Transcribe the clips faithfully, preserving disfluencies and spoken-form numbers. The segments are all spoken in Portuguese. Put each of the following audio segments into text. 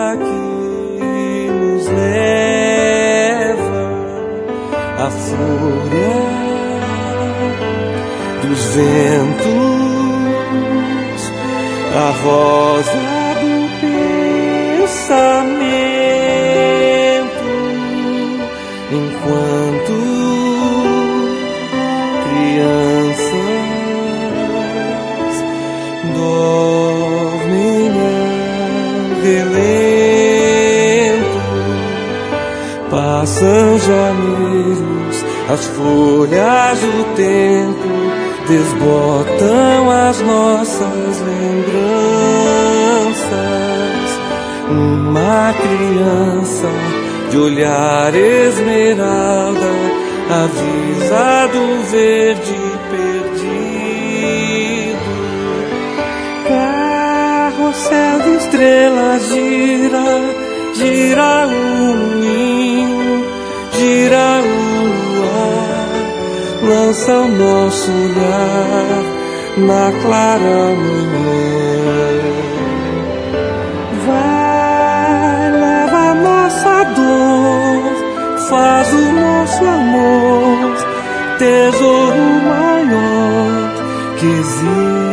que nos leva à fúria dos ventos, a rosa do pensamento, enquanto crianças dormem a relento. Passam janeiros, as folhas do tempo desbotam as nossas lembranças. Uma criança de olhar esmeralda avisa do verde perdido. Carrossel de estrelas gira, gira o moinho, gira o luar, lança o nosso olhar na clara manhã. Vai, leva a nossa dor, faz o nosso amor tesouro maior que existe.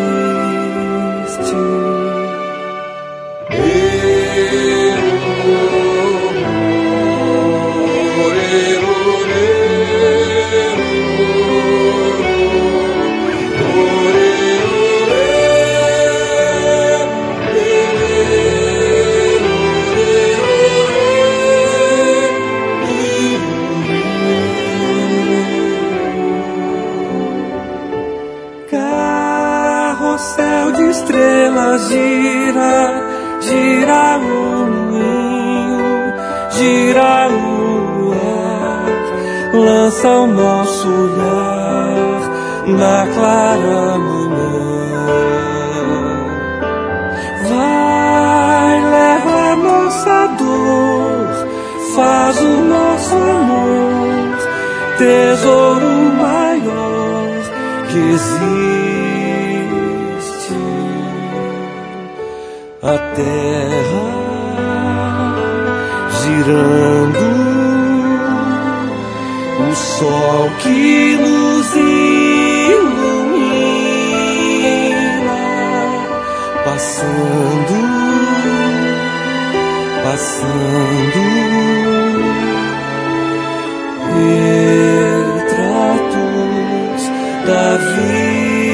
Carrossel de estrelas gira, gira o moinho, gira o luar, lança o nosso olhar na clara manhã. Vai, leva a nossa dor, faz o nosso amor tesouro maior que existe. A terra girando, o sol que nos ilumina, passando, passando, retratos da vida.